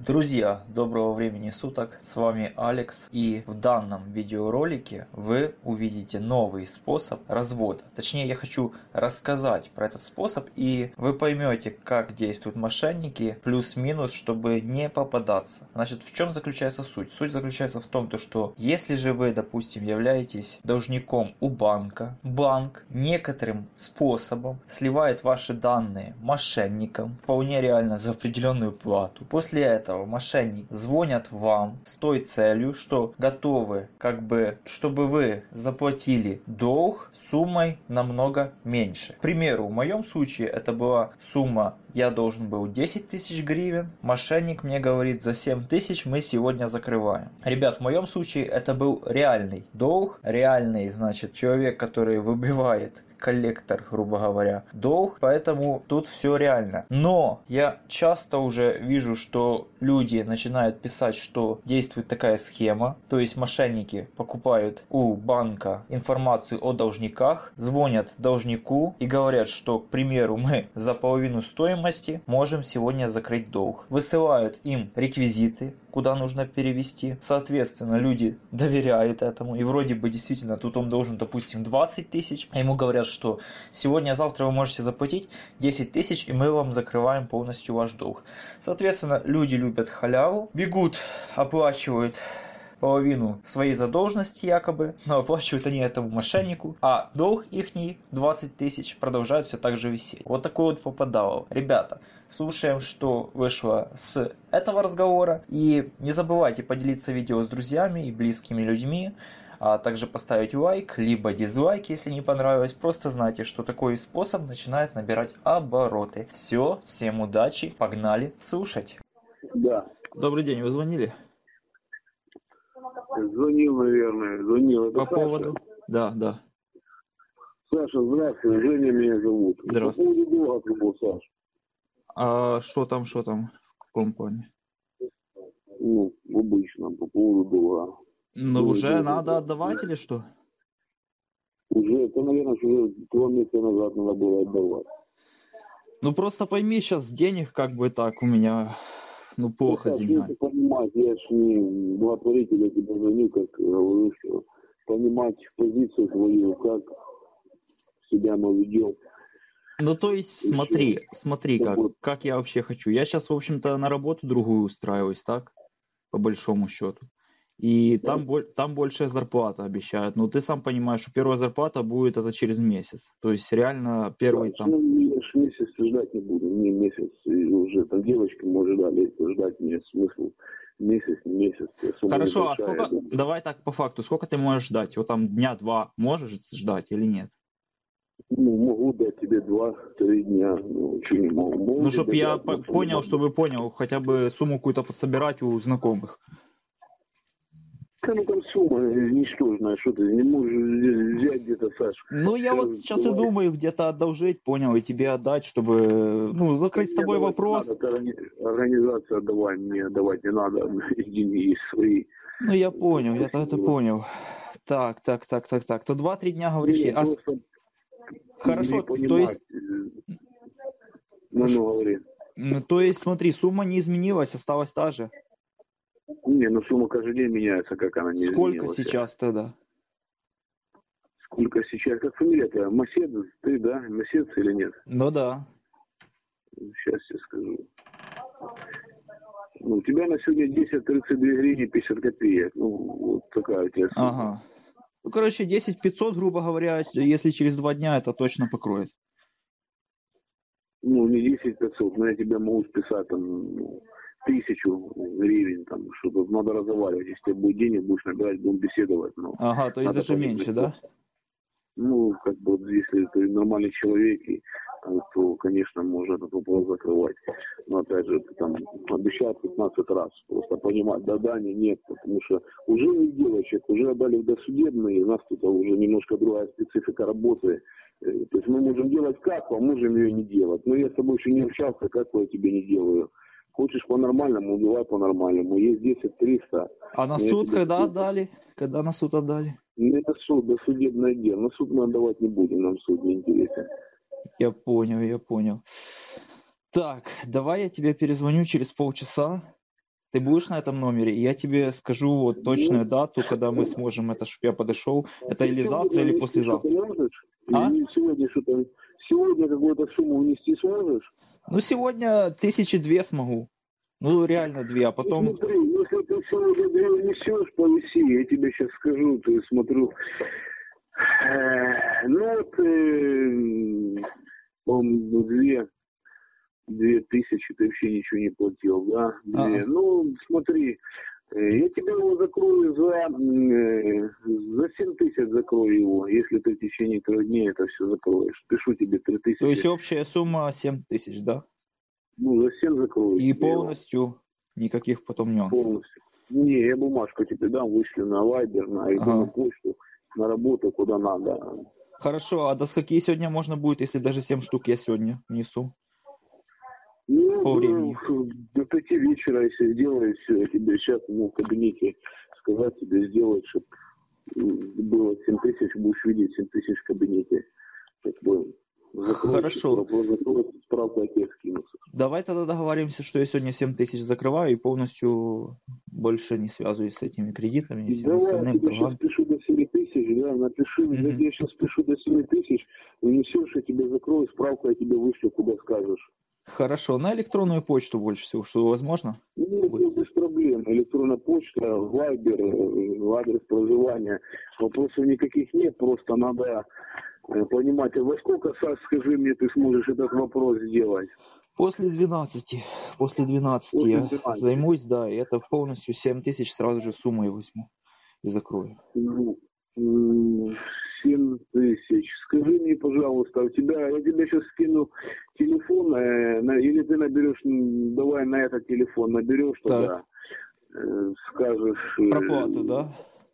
Друзья, доброго времени суток, с вами Алекс, и в данном видеоролике вы увидите новый способ развода. Точнее, я хочу рассказать про этот способ, и вы поймете, как действуют мошенники, плюс-минус, чтобы не попадаться. Значит, в чем заключается суть? Суть заключается в том, что если же вы, допустим, являетесь должником у банка, банк некоторым способом сливает ваши данные мошенникам, вполне реально за определенную плату. После этого мошенники звонят вам с той целью, что готовы, чтобы вы заплатили долг суммой намного меньше. К примеру, в моем случае это была сумма, я должен был 10 тысяч гривен, мошенник мне говорит, за 7 тысяч мы сегодня закрываем. Ребят, в моем случае это был реальный долг, реальный, значит, человек, который выбивает, коллектор, грубо говоря, долг, поэтому тут все реально. Но я часто уже вижу, что люди начинают писать, что действует такая схема, то есть мошенники покупают у банка информацию о должниках, звонят должнику и говорят, что, к примеру, мы за половину стоимости можем сегодня закрыть долг. Высылают им реквизиты, куда нужно перевести. Соответственно, люди доверяют этому. И вроде бы действительно тут он должен, допустим, 20 тысяч. А ему говорят, что сегодня-завтра вы можете заплатить 10 тысяч, и мы вам закрываем полностью ваш долг. Соответственно, люди любят халяву, бегут, оплачивают половину своей задолженности якобы, но оплачивают они этому мошеннику, а долг ихний 20 тысяч продолжает все так же висеть. Вот такой вот попадало. Ребята, слушаем, что вышло с этого разговора, и не забывайте поделиться видео с друзьями и близкими людьми, а также поставить лайк, либо дизлайк, если не понравилось. Просто знайте, что такой способ начинает набирать обороты. Все, всем удачи, погнали слушать. Да. Добрый день, вы звонили? Звонил, наверное. Звонил. Это По Саша? поводу? Да. Саша, здравствуй. Женя меня зовут. Здравствуй. По поводу долга был, Саш. А что там, в каком плане? Ну, обычно, по поводу долга. Ну, уже надо отдавать или что? Уже, это, наверное, уже 2 месяца назад надо было отдавать. Ну, просто пойми, сейчас денег так у меня, плохо с деньгами. Ты понимать, я ж не благотворитель, я тебе звоню, как говорю, что понимать позицию твою, как себя мы ведем. Ну, то есть, смотри, как я вообще хочу. Я сейчас, в общем-то, на работу другую устраиваюсь, так? По большому счету. И там большая зарплата обещают. Но ты сам понимаешь, что первая зарплата будет это через месяц. То есть, реально, первый да, там... Я ж месяц ждать не буду. Мне месяц и уже там девочки, может, дали ждать мне смысл. Месяц, не месяц. Хорошо, а сколько... Давай так по факту. Сколько ты можешь ждать? Вот там дня 2 можешь ждать или нет? Ну, могу дать тебе 2-3 дня, ничего не могу. Ну, чтобы я понял, чтобы понял, хотя бы сумму какую-то подсобирать у знакомых. Ну, там сумма ничтожная, что ты не можешь взять где-то, Саш. Ну, я вот сейчас и думаю, где-то одолжить, понял, и тебе отдать, чтобы, закрыть с тобой вопрос. Организация давай, мне давать не надо, деньги есть свои. Ну, я понял, я это понял. Так. То 2-3 дня, говоришь. Хорошо, то есть... говори. То есть, смотри, сумма не изменилась, осталась та же. Не, сумма каждый день меняется, как она не изменилась. Сколько сейчас тогда? Сколько сейчас? Как фамилия-то? Масед, ты, да? Масед или нет? Ну да. Сейчас я скажу. У тебя на сегодня 10-32 гривны 50 копеек. Вот такая у тебя сумма. Ага. 10 500, грубо говоря, если через 2 дня, это точно покроет. Не 10 500, но я тебе могу списать там 1000 гривен, там, что-то надо разговаривать. Если тебе будет денег, будешь набирать, будем беседовать. Ага, то есть даже меньше, да? Если ты нормальный человек, то, конечно, можно этот вопрос закрывать. Но, опять же, ты там обещал 15 раз. Просто понимать, да, нет, потому что уже у девочек, уже отдали в досудебные, у нас тут уже немножко другая специфика работы. То есть мы можем делать каку, а можем ее не делать. Но я с тобой еще не общался, каку я тебе не делаю. Хочешь по-нормальному, давай по-нормальному. Есть 10-300. А на суд когда отдали? Когда на суд отдали? Не на суд, досудебное дело. На суд мы отдавать не будем, нам суд не интересен. Я понял. Так, давай я тебе перезвоню через полчаса. Ты будешь на этом номере, и я тебе скажу вот точную дату, когда мы сможем это, чтобы я подошел. Это или завтра, или послезавтра. А? Сегодня какую-то сумму внести сможешь? Ну, сегодня 1002 смогу. Ну, реально 2, а потом... Ну, смотри, если ты сегодня 2 внесешь, повиси, я тебе сейчас скажу, то есть смотрю. Ну, вот, по-моему, 2000 ты вообще ничего не платил, да? Ну, смотри, я тебе его закрою за 7000 закрою его, если ты в течение 3 дней это все закроешь. Пишу тебе 3000. То есть общая сумма 7000, да? Ну, за 7 закрою. И полностью никаких потом нюансов? Полностью. Не, я бумажку тебе дам, вышлю на Viber, на электронную почту, на работу, куда надо. Хорошо, а до скольки сегодня можно будет, если даже 7 штук я сегодня внесу? Ну, по времени. До 5 вечера, если сделаю все, я тебе сейчас в кабинете сказать тебе сделать, чтобы было 7000, будешь видеть 7000 в кабинете. Как бы Хорошо. Справку о тех скинуться. Давай тогда договоримся, что я сегодня 7000 закрываю и полностью больше не связываюсь с этими кредитами и всем остальным. Давай, я сейчас пишу до 7000, да, напиши, я сейчас пишу до 7000, унесешь, я тебе закрою, справку я тебе вышлю, куда скажешь. Хорошо, на электронную почту больше всего, что возможно? Ну, без проблем. Электронная почта, Viber, адрес проживания. Вопросов никаких нет, просто надо понимать, а во сколько, Саш, скажи мне, ты сможешь этот вопрос сделать? После 12 я займусь, да, и это полностью 7000 сразу же суммой возьму и закрою. 7000. Скажи мне, пожалуйста, я тебе сейчас скину телефон, или ты наберешь, давай на этот телефон наберешь тогда, скажешь... Проплату, да?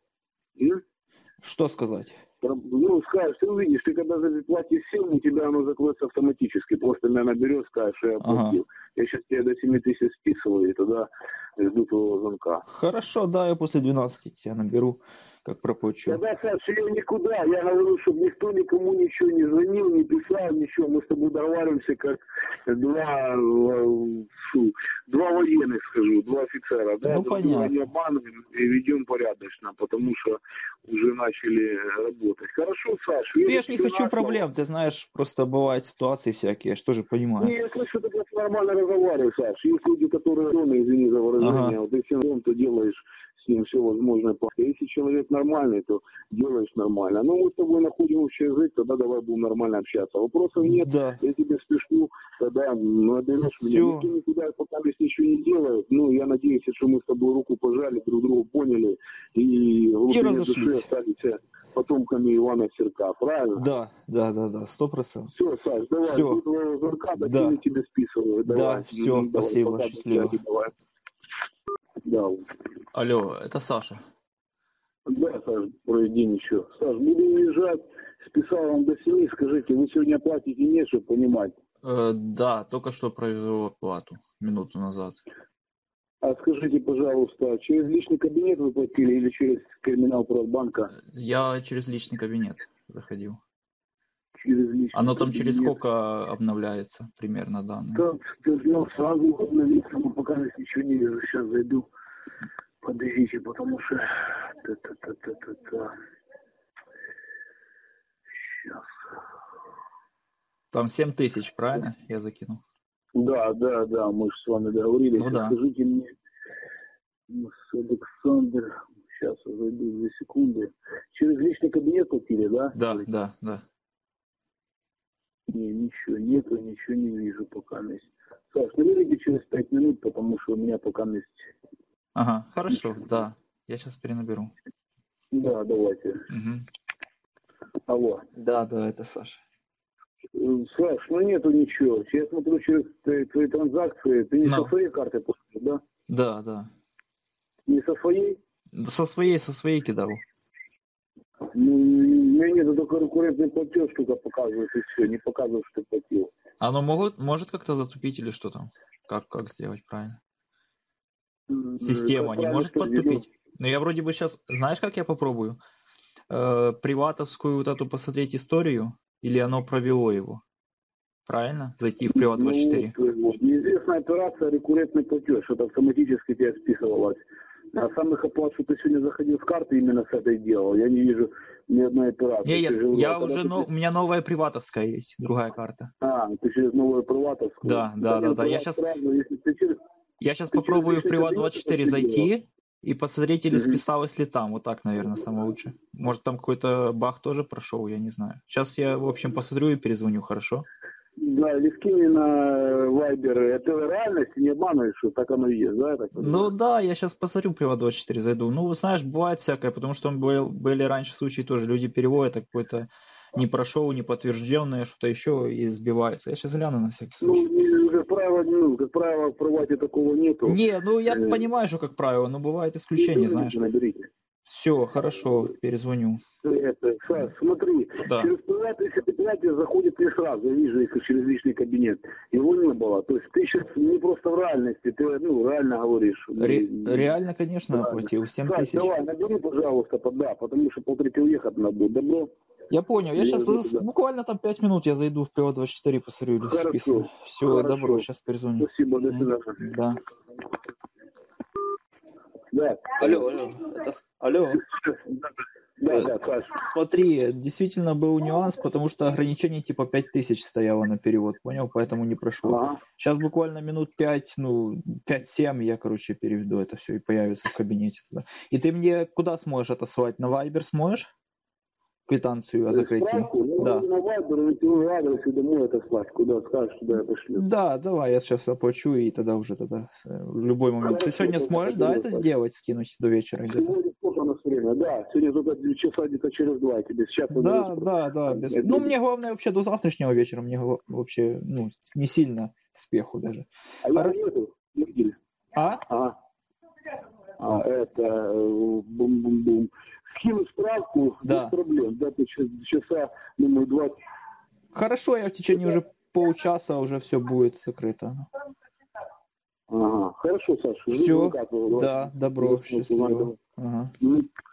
Что сказать? Ну, скажешь, ты увидишь, ты когда заплатишь 7, у тебя оно закроется автоматически. Просто меня наберешь, скажешь, что я оплатил. Я сейчас тебе до 7000 списываю, и тогда жду твоего звонка. Хорошо, да, я после 12 тебя наберу, как проплачу. Тогда, Саша, я никуда. Я говорю, чтобы никто никому ничего не звонил, не писал, ничего. Мы с тобой договариваемся, как два военных, скажу, 2 офицера. Да? Ну, понятно. Не обманываем и ведем порядочно, потому что уже начали работать. Хорошо, Саша. Я же не хочу проблем, ты знаешь, просто бывают ситуации всякие, я же тоже понимаю. Не, я слышу, ты просто нормально разговариваешь, Саша. Есть люди, которые, извини за выражение, вот ты всем то делаешь с ним все возможное. Если человек нормальный, то делаешь нормально. Но мы с тобой находим общий язык, тогда давай будем нормально общаться. Вопросов нет, да. Я тебе спешу, тогда наберешь меня. Никто никуда пока здесь ничего не делает. Ну, я надеюсь, что мы с тобой руку пожали, друг друга поняли и в глубине души остались потомками Ивана Серка, правильно? Да, 100%. Все, Саш, давай, до твоего звонка, да. Я тебе списываю. Да, все, спасибо, пока, счастливо. Давай. Да. Алло, это Саша. Да, Саш, пройди еще. Саш, буду уезжать, списал вам до 7, скажите, вы сегодня платите нет, чтобы понимать? Да, только что провел оплату, минуту назад. А скажите, пожалуйста, через личный кабинет вы платили или через терминал Приватбанка? Я через личный кабинет заходил. Через личный Оно там кабинет. через сколько обновляется примерно данные? Так, должно сразу обновиться, но пока ничего не вижу. Сейчас зайду. Подождите, потому что... Сейчас. Там 7000, правильно? Я закинул. Да, мы же с вами договорились. Ну, да. Скажите мне, Александр, сейчас я зайду 2 секунды. Через личный кабинет платили, да? Да. Не, ничего нету, ничего не вижу пока. Саш, наберите через 5 минут, потому что у меня пока есть... Ага, хорошо, да. Я сейчас перенаберу. Да, давайте. Угу. Алло. Да, это Саша. Саш, нету ничего. Я смотрю через твои транзакции. Ты не со своей карты платишь, да? Да. Не со своей? Со своей кидал. Ну, у меня нету только конкурентный платеж, только показывает и все. Не показывает, что ты платил. Оно может как-то затупить или что там? Как сделать правильно? Система не может подтупить? Но я вроде бы сейчас... Знаешь, как я попробую? Приватовскую вот эту посмотреть историю? Или оно провело его? правильно? Зайти в Приват24. Вот, неизвестная операция, рекуррентный платеж, это автоматически тебе списывалось. А самых оплат, что ты сегодня заходил с карты, именно с этой делал, я не вижу ни одной операции. У меня новая приватовская есть, другая карта. Ты через новую приватовскую? Да. Я сейчас попробую в Приват24 зайти и посмотреть, или списалось ли там. Вот так, наверное, самое лучшее. Может, там какой-то баг тоже прошел, я не знаю. Сейчас я, в общем, посмотрю и перезвоню, хорошо? Да, или скинь на Viber. Это реальность, не обманываешь, что так оно и есть, да? Да, я сейчас посмотрю Приват24, зайду. Ну, знаешь, бывает всякое, потому что были раньше случаи тоже, люди переводят, а какой-то не прошел, не подтвержденное, что-то еще и сбивается. Я сейчас гляну на всякий случай. Как правило, в Привате такого нету. Я понимаю, что как правило, но бывают исключения, знаешь. Наберите. Все, хорошо, перезвоню. Саш, смотри, через предприятие заходит не сразу, я вижу, если через личный кабинет. Его не было. То есть ты сейчас не просто в реальности, ты реально говоришь. Реально, конечно, оплатил. 7 Саш, тысяч. давай, набери, пожалуйста, потому что полтретьего уехать надо будет. Добро? Я понял. Я сейчас буквально там 5 минут я зайду в Приват24, посмотрю, или списано. Все, добро, сейчас перезвоню. Спасибо, до свидания. Да. Да. Алло. Да, Саш. Смотри, действительно был нюанс, потому что ограничение типа 5000 стояло на перевод, понял? Поэтому не прошло. Ага. Сейчас буквально минут 5, 5-7 я, переведу это все и появится в кабинете туда. И ты мне куда сможешь отослать? На Viber сможешь? Квитанцию о закрытии? Да. На Viber, адрес и домой отослать. Куда скажешь, туда я пошлю. Да, давай, я сейчас оплачу и тогда в любой момент. Ты сегодня сможешь, это сделать, скинуть до вечера где-то? Сегодня сколько у нас время? Да, сегодня только часа где-то через 2 тебе сейчас. Да. Мне главное вообще до завтрашнего вечера, мне вообще, не сильно к спеху даже. А я нету, не видели. Это бум-бум-бум. Скину справку, без проблем. Да, часа, думаю, 20. Хорошо, я в течение уже полчаса уже все будет закрыто. Ага, хорошо, Саша. Все, да, добро, счастливо. Ага.